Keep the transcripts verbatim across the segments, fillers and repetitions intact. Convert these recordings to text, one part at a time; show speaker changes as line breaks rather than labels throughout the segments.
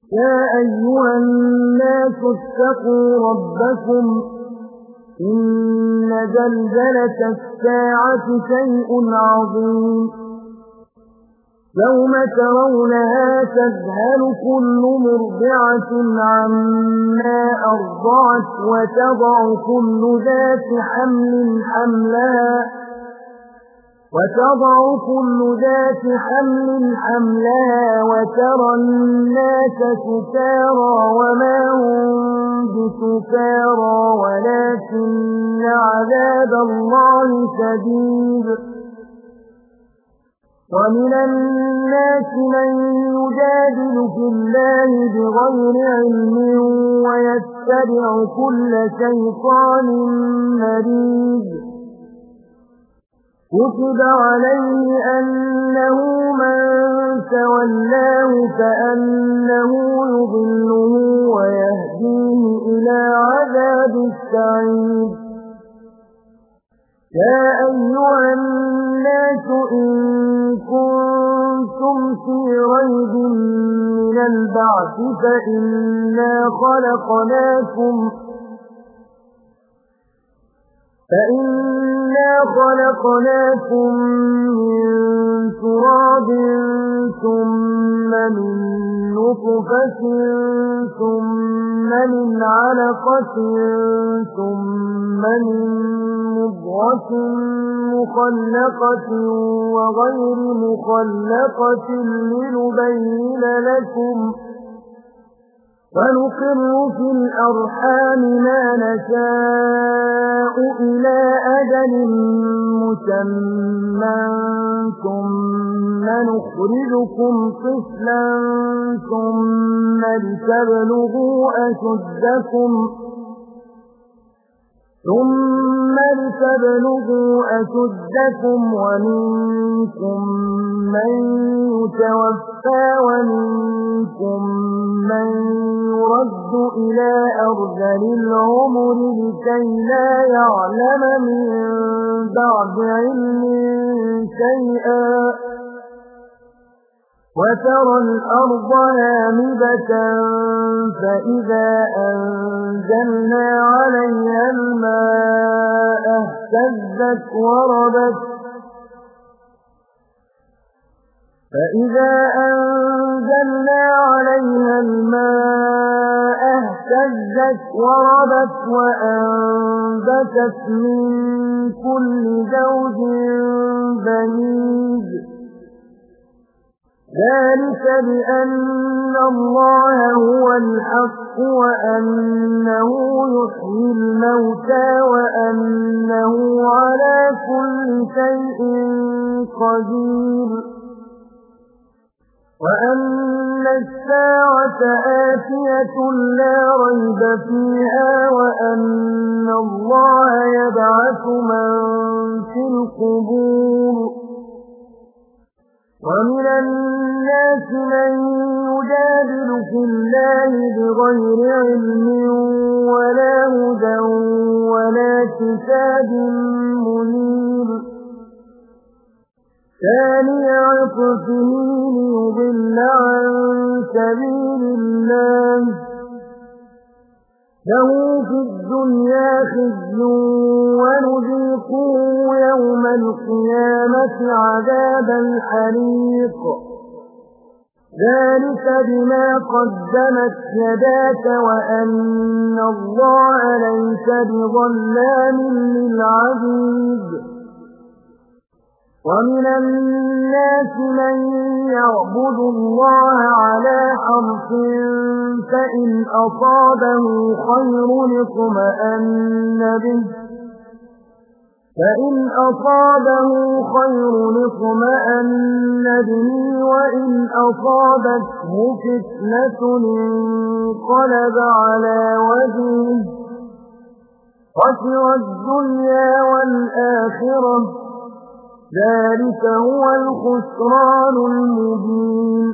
يا أيها الناس اتقوا ربكم إن زلزلة الساعة شيء عظيم يوم ترونها تذهل كل مرضعة عما أرضعت وتضع كل ذات حمل حملها وتضع كل ذات حمل حملها وترى الناس سكارى وما هم بسكارى ولكن عذاب الله شديد ومن الناس من يجادل في الله بغير علم ويتبع كل شيطان مريد كتب عليه أنه من تولاه فأنه يضله ويهديه إلى عذاب السعير يا أيها الناس إن كنتم في ريب من البعث فإنا خلقناكم فإنا خلقناكم من تراب ثم من نطفة ثم من علقة ثم من مضغة مخلقة وغير مخلقة لنبين لكم ونقر في الأرحام ما نشاء إلى أجل مسمى ثم نخرجكم طفلا ثم لتبلغوا أشدكم ثم لتبلغوا أشدكم ومنكم من يتوفى ومنكم من يرد إلى أرذل العمر لكي لا يعلم من بعد علم شيئا وترى الأرض هامدة فإذا أنزلنا عليها الماء اهتزت وربت فإذا أنزلنا عليها الماء اهتزت وربت وأنبتت من كل زوج بهيج ذلك بأن الله هو الحق وأنه يحيي الموتى وأنه على كل شيء قدير وأن الساعة آتية لا ريب فيها وأن الله يبعث من في القبور ومن الناس من يجادل في الله بغير علم ولا هدى ولا كتاب منير ثاني عطفه ليضل عن سبيل الله له في الدنيا خزي ونذيقه يوم القيامة عذاب الحريق ذلك بما قدمت يداك وأن الله ليس بظلام للعبيد ومن الناس من يعبد الله على حرف فإن أصابه خير اطمأن به فإن أصابه خير اطمأن به وإن أصابته فتنة انقلب على وجهه خسر الدنيا والآخرة ذلك هو الخسران المبين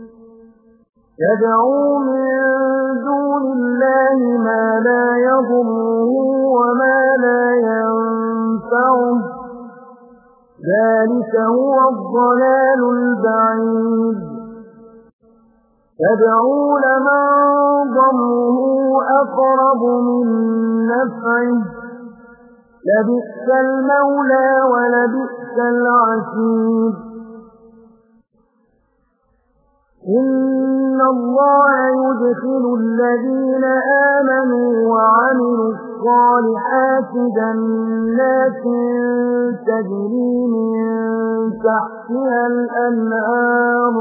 يدعو من دون الله ما لا يضره وما لا ينفعه ذلك هو الضلال البعيد تدعو لمن ضره أقرب من نفعه لبئس المولى ولبئس العشير إن الله يدخل الذين آمنوا وعملوا الصالحات جنات تجري من تحتها الأنهار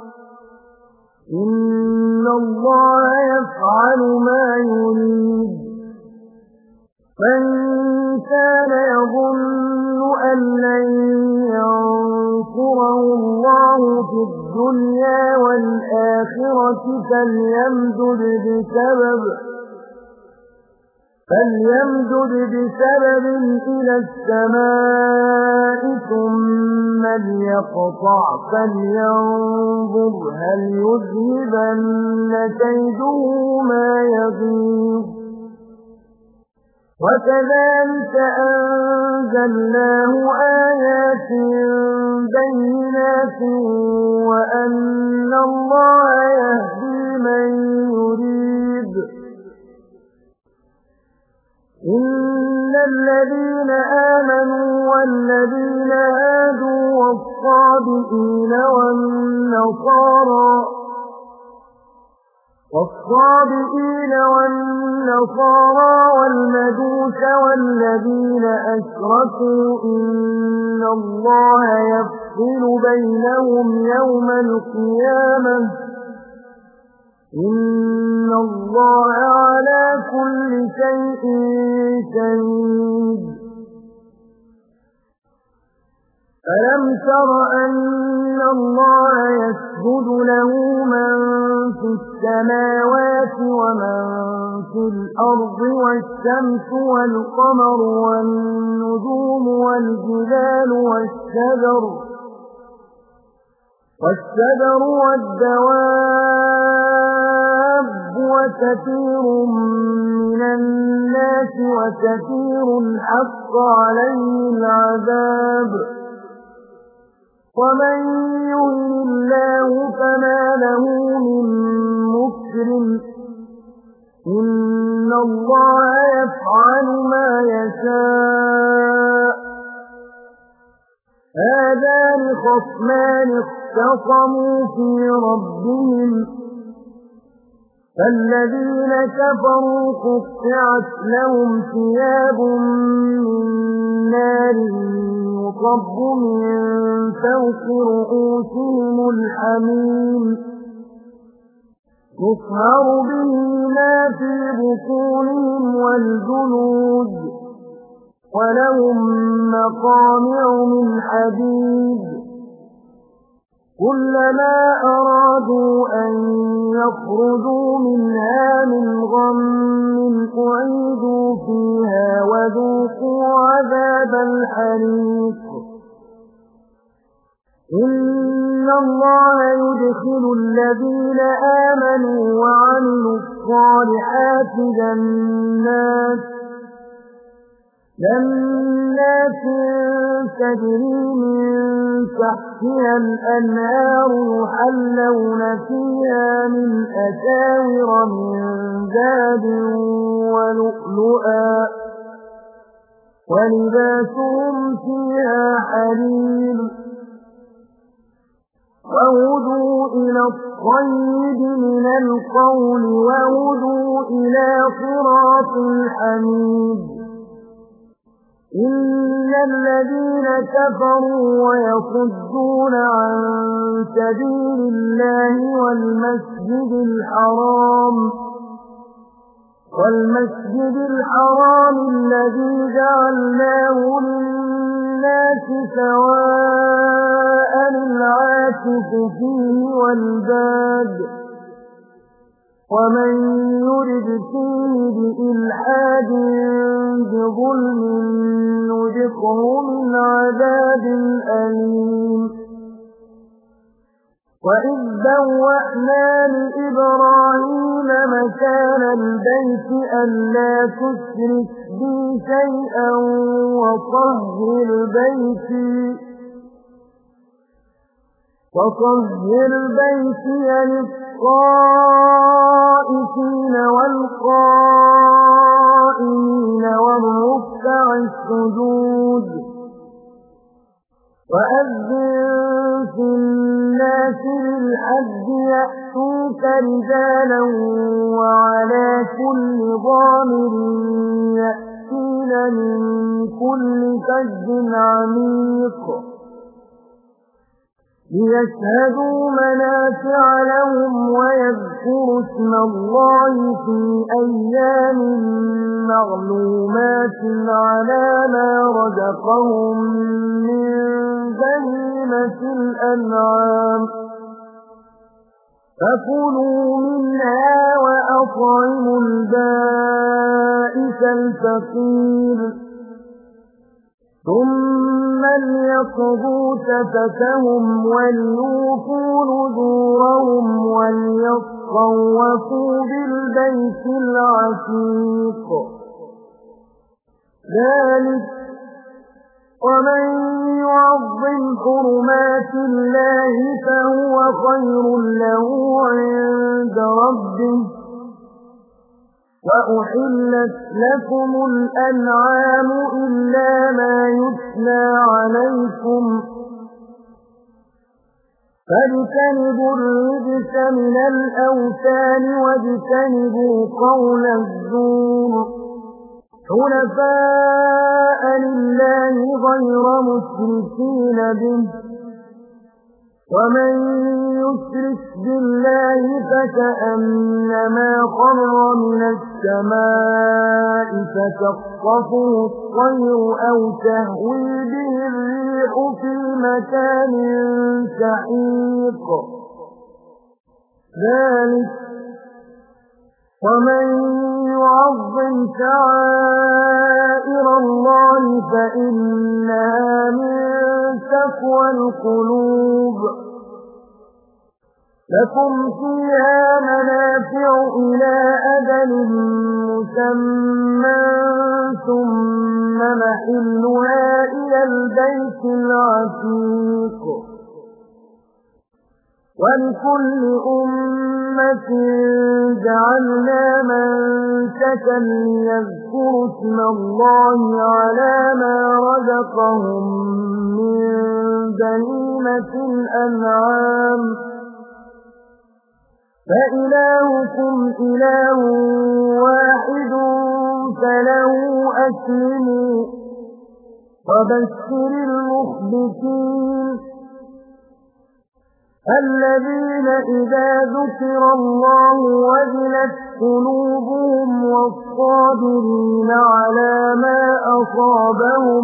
إن الله يفعل ما يريد من كان يظن أن لن ينصره الله في الدنيا والآخرة فليمدد بسبب فليمدد بسبب إلى السماء ثم ليقطع فلينظر هل يذهبن كيده ما يغيظ وكذلك أنزلناه آيات بينات وأن الله يهدي من يريد إن الذين آمنوا والذين هادوا والصابئين والنصارى والصابئين والنصارى والمجوس والذين أشركوا إن الله يفصل بينهم يوم القيامة إن الله على كل شيء شهيد ألم تر أن الله يسجد له من في السماوات ومن في الأرض والشمس والقمر والنجوم والجبال والشجر والشجر والدواب وكثير من الناس وكثير حق عليه العذاب ومن يهن الله فما له من مكرم إن الله يفعل ما يشاء هذان خصمان اختصموا في ربهم فالذين كفروا قطعت لهم ثياب من نار يصب من فوق رؤوسهم الحميم يصهر به ما في بطونهم والجلود ولهم مقامع من حديد كلما أرادوا أن يخرجوا منها من غم أعيدوا فيها وذوقوا عذاب الحريق إن الله يدخل الذين آمنوا وعملوا الصالحات جنات جنات تجري من تحتها الأنهار يحلون فيها من أساور من ذهب ولؤلؤا ولباسهم فيها حرير وهدوا إلى الطيب من القول وهدوا إلى صراط الحميد إن الذين كفروا ويصدون عن سبيل الله والمسجد الحرام والمسجد الحرام الذي جعلناه للناس سواء العاكف فيه والباد ومن يرد فيه بإلحاد بظلم نذقه من عذاب أليم وإذ بوأنا لإبراهيم مكان البيت ألا تشرك بي شيئا وطهر بيتي وطهر بيتي الخائفين والقائمين والركع السجود وأذن في الناس بالحج يأتوك رجالا وعلى كل ضامر يأتين من كل فج عميق ليشهدوا منافع لهم ويذكروا اسم الله في أيام معلومات على ما رزقهم من بهيمة الأنعام فكلوا منها وأطعموا البائس الفقير ثم ليقضوا تفتهم وليوفوا نذورهم وليطوفوا بالبيت العتيق ذلك ومن يعظم حرمات الله فهو خير له عند ربه وأحلت لكم الأنعام إلا ما يتلى عليكم فاجتنبوا الرجس من الأوثان واجتنبوا قول الزور حنفاء لله غير مشركين به ومن يشرك بالله فكأنما خر من السماء فتخطفه الطير أو تهوي به الريح في مكان سحيق ذلك ومن يعظم شعائر الله فإنها من تقوى القلوب لكم فيها منافع إلى أجل مسمى ثم محلها إلى البيت العتيق ولكل أمة جعلنا منسكا ليذكروا اسم الله على ما رزقهم من بهيمة الأنعام فإلهكم إله واحد فله أسلموا وبشر المخبتين الذين إذا ذكر الله وجلت قلوبهم والصابرين على ما أصابهم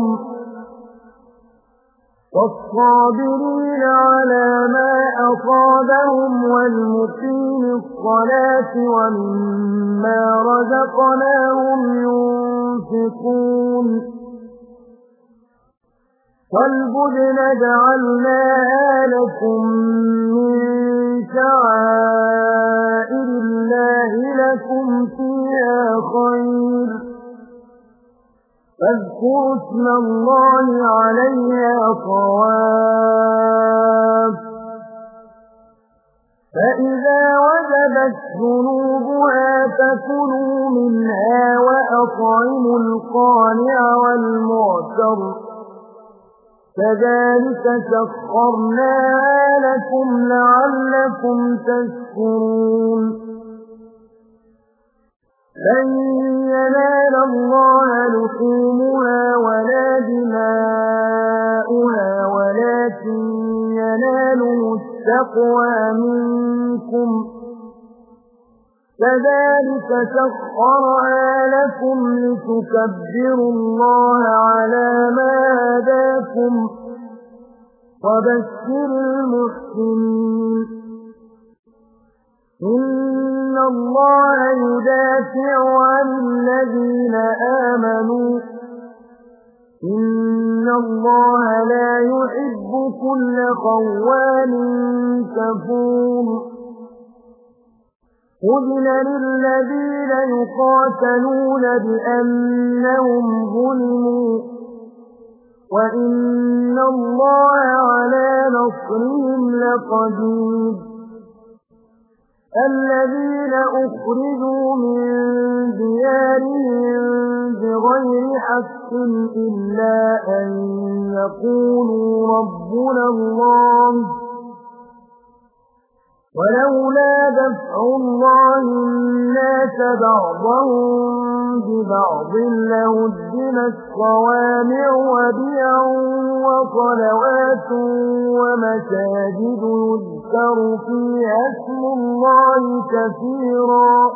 والصابرين على ما أصابهم والمقيم الصلاة ومما رزقناهم ينفقون والبدن جعلناها لكم من شعائر الله لكم فيها خير فاذكروا اسم الله عليها صواف فإذا وجبت جنوبها فكلوا منها وأطعموا القانع والمعتر كذلك سخرناها لكم لعلكم تشكرون لن ينال الله لحومها ولا دماؤها ولكن يناله التقوى منكم كذلك سخرها لكم لتكبروا الله على ما هداكم وبشر المحسنين إن الله يدافع عن الذين آمنوا إن الله لا يحب كل خوان كفور أذن للذين يقاتلون بأنهم ظلموا وإن الله على نصرهم لقدير الذين أخرجوا من ديارهم بغير حق إلا أن يقولوا ربنا الله ولولا دفع الله الناس بعضهم ببعض لهدمت صوامع وبيع وصلوات ومساجد يذكر فيها اسم الله كثيرا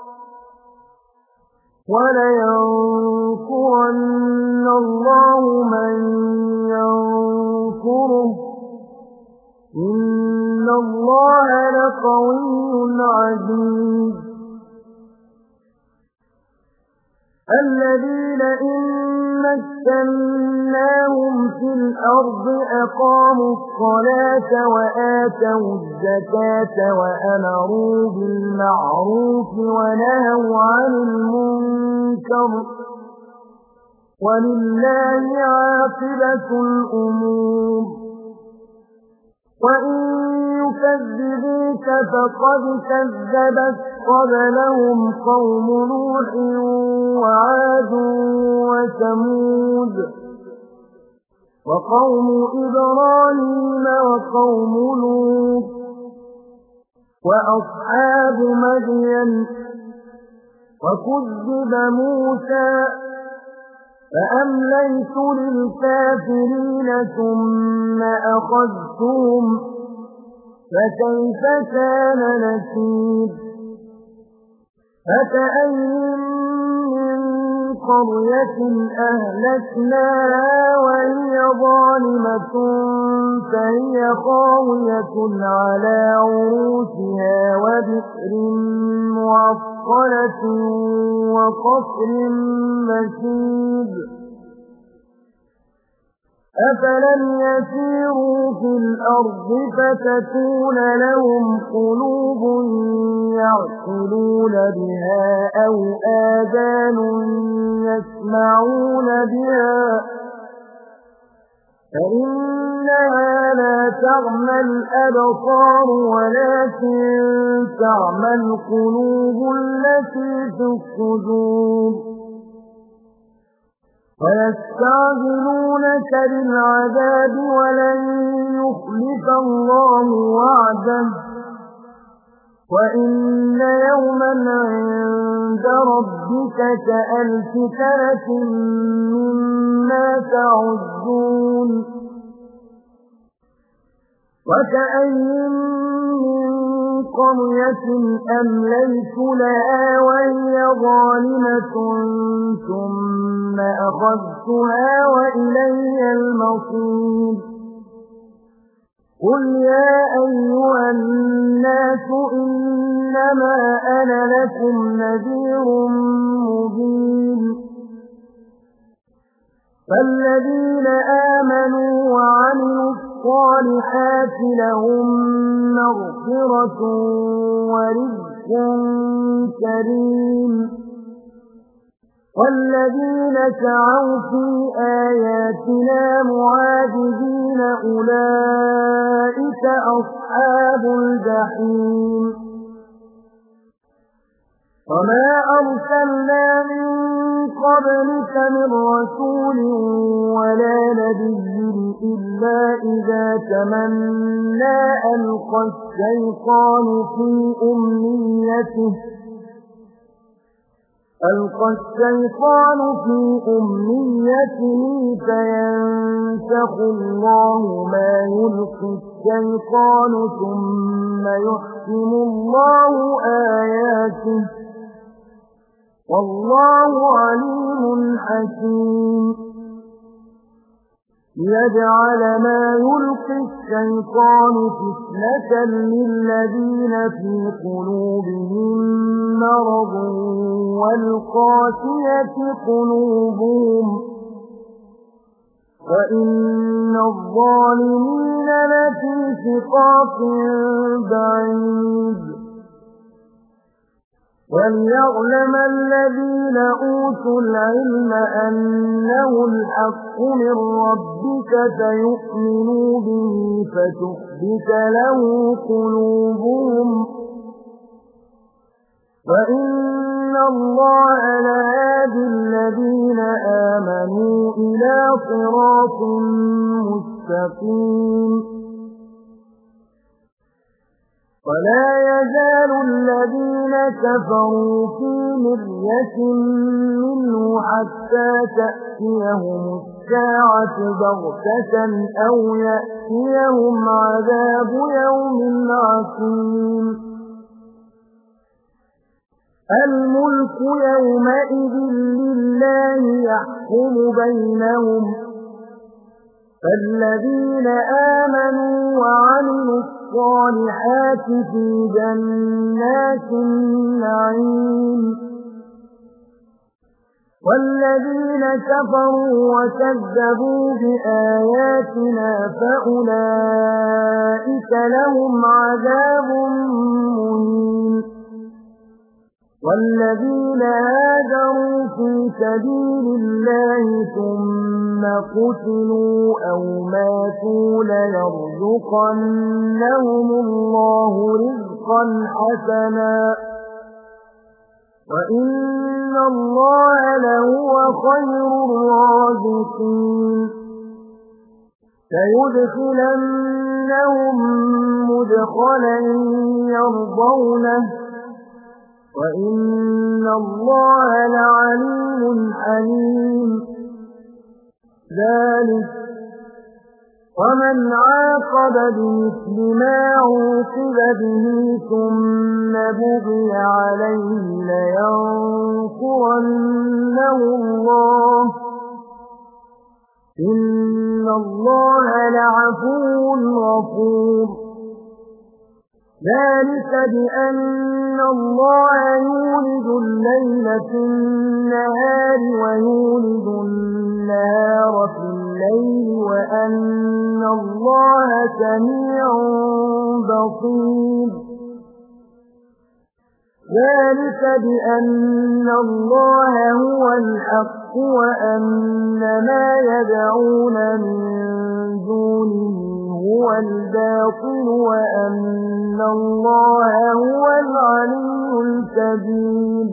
ولينصرن الله من ينصره إن الله لقوي عزيز الذين إن مكناهم في الأرض أقاموا الصلاة وآتوا الزكاة وأمروا بالمعروف ونهوا عن المنكر ولله عاقبة الأمور وإن يكذبوك فقد كذبت قبلهم قوم نوح وعاد وثمود وقوم إبراهيم وقوم لوط وأصحاب مدين وكذب موسى فأمليت للكافرين ثم أخذتهم فكيف كان نكير فكأين من قرية أهلكناها وهي ظالمة فهي خاوية على عروشها وبئر معطلة وقصر مشيد أفلم يسيروا في الأرض فتكون لهم قلوب يعقلون بها أو آذان يسمعون بها فإنها لا تعمى الأبصار ولكن تعمى القلوب التي في الصدور ويستعجلونك بالعذاب ولن يخلف الله وعده وإن يوما عند ربك كألف سنة مما تعدون وكأين من قرية أمليت لها وهي ظالمة ثم أخذتها وإلي المصير قل يا أيها الناس إنما أنا لكم نذير مبين فالذين آمنوا وعملوا الصالحات لهم مغفرة ورزق كريم والذين سعوا في آياتنا معاجزين أولئك أصحاب الجحيم وما أرسلنا من قبلك من رسول ولا نبي إلا إذا تمنى ألقى الشيطان في أمنيته ألقى الشيطان في أمنيته فينسخ الله ما يلقي الشيطان ثم يحكم الله آياته والله عليم حكيم ليجعل ما يلقي الشيطان فتنة للذين في قلوبهم مرض والقاسية قلوبهم وإن الظالمين لفي شقاق بعيد وليعلم الذين أوتوا العلم أنه الحق من ربك فيؤمنوا به فتخبت له قلوبهم وَإِنَّ اللَّهَ لَهَادِي الَّذِينَ آمَنُوا إِلَى صِرَاطٍ مُّسْتَقِيمٍ وَلَا يَزَالُ الَّذِينَ كَفَرُوا فِي مِرْيَةٍ مِّنْهُ حَتَّىٰ تَأْتِيَهُمُ السَّاعَةُ بَغْتَةً أَوْ يَأْتِيَهُمْ عَذَابُ يَوْمٍ عَقِيمٍ الْمُلْكُ يَوْمَئِذٍ لِّلَّهِ يَحْكُمُ بَيْنَهُمْ فَالَّذِينَ آمَنُوا وَعَمِلُوا الصَّالِحَاتِ فِي جَنَّاتِ النَّعِيمِ وَالَّذِينَ كَفَرُوا وَكَذَّبُوا بِآيَاتِنَا فَأُولَئِكَ لَهُمْ عَذَابٌ مُّهِينٌ وَالَّذِينَ هَاجَرُوا فِي سَبِيلِ اللَّهِ ثُمَّ قُتِلُوا أَوْ مَاتُوا لَيَرْزُقَنَّهُمُ اللَّهُ رِزْقًا حَسَنًا وَإِنَّ اللَّهَ لَهُوَ خَيْرُ الرَّازِقِينَ لَيُدْخِلَنَّهُم مُّدْخَلًا يَرْضَوْنَهُ وَإِنَّ اللَّهَ لَعَلِيمٌ حَلِيمٌ ذَلِكَ وَمَنْ عَاقَبَ بِمِثْلِ مَا عُوقِبَ بِهِ ثُمَّ بُغِيَ عَلَيْهِ لَيَنصُرَنَّهُ اللَّهُ إِنَّ اللَّهَ لَعَفُوٌّ غَفُورٌ ذَلِكَ بِأَنَّ اللَّهَ يُولِجُ اللَّيْلَ فِي النَّهَارِ وَيُولِجُ النَّهَارَ فِي اللَّيْلِ وَأَنَّ اللَّهَ سَمِيعٌ بَصِيرٌ ذَلِكَ بِأَنَّ اللَّهَ هُوَ الْحَقُّ وَأَنَّ مَا يَدْعُونَ مِن دُونِهِ هُوَ الْبَاطِلُ وَأَنَّ اللَّهَ هُوَ الْعَلِيُّ الْكَبِيرُ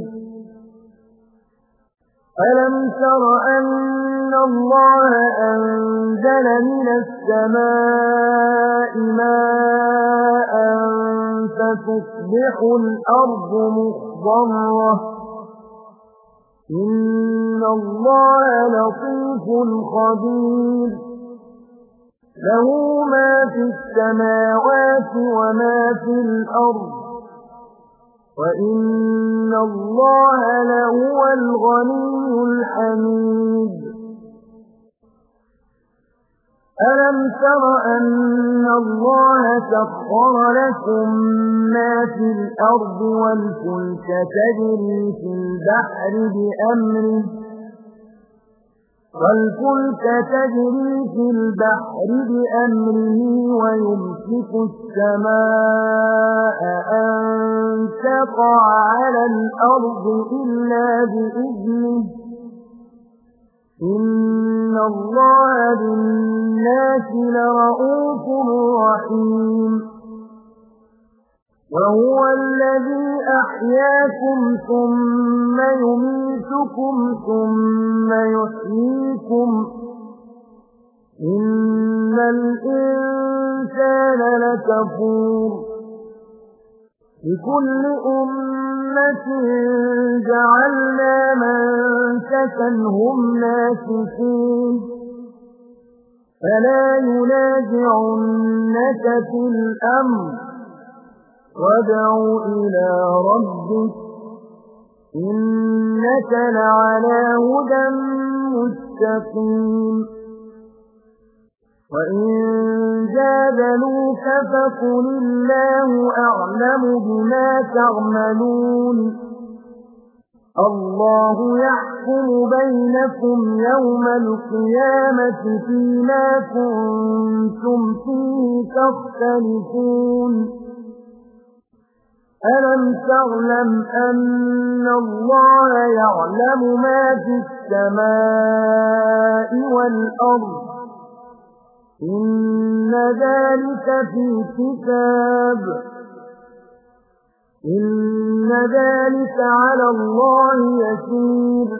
أَلَمْ تَرَ أَنَّ اللَّهَ أَنزَلَ مِنَ السَّمَاءِ مَاءً فَتُصْبِحُ الْأَرْضُ مُخْضَرَّةً إِنَّ اللَّهَ لَطِيفٌ خَبِيرٌ لَهُ مَا فِي السَّمَاوَاتِ وَمَا فِي الْأَرْضِ وَإِنَّ اللَّهَ لَهُوَ الْغَنِيُّ الْحَمِيدُ أَلَمْ تَرَ أَنَّ اللَّهَ سَخَّرَ لَكُم مَّا فِي الْأَرْضِ وَالْفُلْكَ تَجْرِي فِي الْبَحْرِ بِأَمْرِهِ وَالْفُلْكَ تَجْرِي فِي الْبَحْرِ بِأَمْرِهِ وَيُمْسِكُ السَّمَاءَ أَن تَقَعَ عَلَى الْأَرْضِ إِلَّا بِإِذْنِهِ إِنَّ اللَّهَ بِالنَّاسِ لَرَءُوفٌ رَحِيمٌ وَهُوَ الَّذِي أَحْيَاكُمْ ثُمَّ يُمِيتُكُمْ ثُمَّ يُحْيِيكُمْ إِنَّ الْإِنسَانَ لَكَفُورٌ لِكُلِّ أُمَّةٍ جَعَلْنَا مَنسَكًا هُمْ نَاسِكُوهُ فَلَا يُنَازِعُنَّكَ فِي الْأَمْرِ وَادْعُ إِلَى رَبِّكَ إِنَّكَ لَعَلَى هُدًى مُّسْتَقِيمٍ وَإِن جَادَلُوكَ فَقُلِ اللَّهُ أَعْلَمُ بِمَا تَعْمَلُونَ اللَّهُ يَحْكُمُ بَيْنَكُمْ يَوْمَ الْقِيَامَةِ فِيمَا كُنتُمْ فِيهِ تَخْتَلِفُونَ أَلَمْ تَعْلَمْ أَنَّ اللَّهَ يَعْلَمُ مَا فِي السَّمَاءِ وَالْأَرْضِ إِنَّ ذَلِكَ فِي كِتَابٍ إِنَّ إن ذلك على الله يسير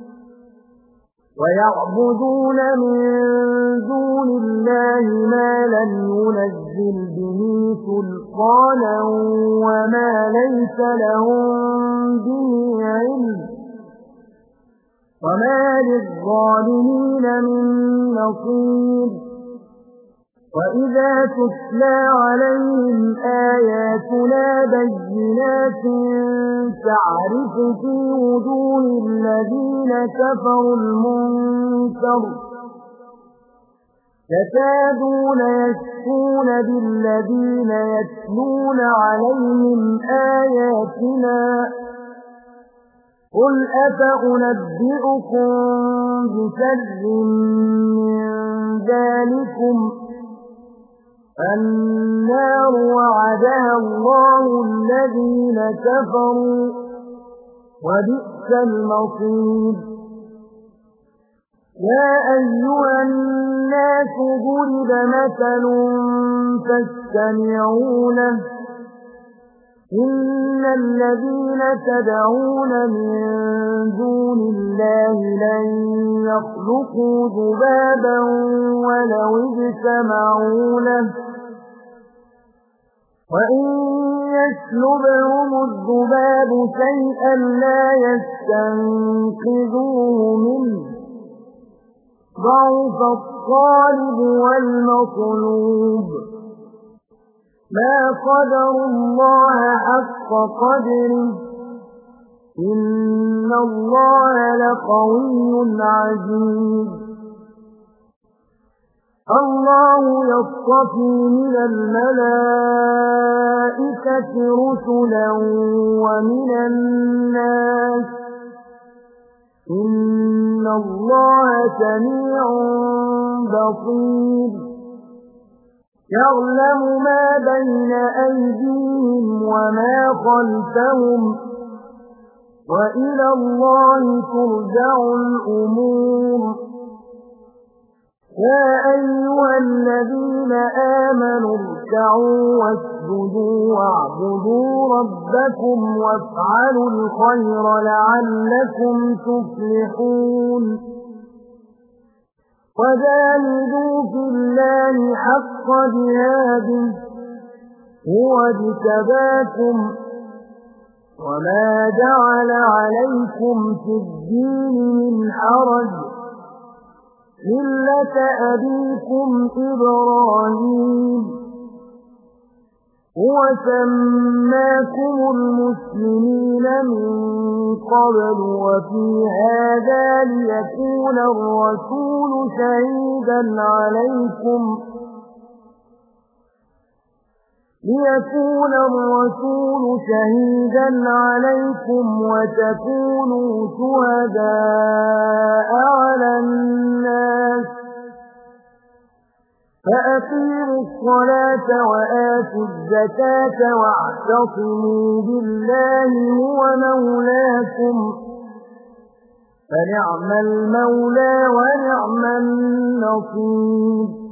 ويعبدون من دون الله ما لم ينزل به سلطانا وما ليس لهم به علم وما للظالمين من نصير وإذا تتلى عليهم آياتنا بينات تعرف في وجوه الذين كفروا المنكر يكادون يسطون بالذين يتلون عليهم آياتنا قل أفأنبئكم بشر من ذلكم النار وعدها الله الذين كفروا وبئس المصير يا أيها الناس ضرب مثل فاستمعوا له إن الذين تدعون من دون الله لن يخلقوا ذبابا ولو اجتمعوا له وإن يسلبهم الذباب شيئا لا يستنقذوه منه ضعف الطالب والمطلوب ما قدر الله حق قدره إن الله لقوي عزيز الله يصطفي من الملائكة رسلا ومن الناس إن الله سميع بصير يعلم ما بين أيديهم وما خلفهم وإلى الله ترجع الأمور يا أيها الذين آمنوا اركعوا واسجدوا واعبدوا ربكم وافعلوا الخير لعلكم تفلحون وجاهدوا في الله حق جهاده هو اجتباكم وما جعل عليكم في الدين من حرج ملة أبيكم إبراهيم هو سماكم المسلمين من قبل وفي هذا ليكون الرسول شهيدا عليكم ليكون الرسول شهيدا عليكم وتكونوا شهداء على الناس فأقيموا الصلاة وآتوا الزكاة واعتصموا بالله هو مولاكم فنعم المولى ونعم النصير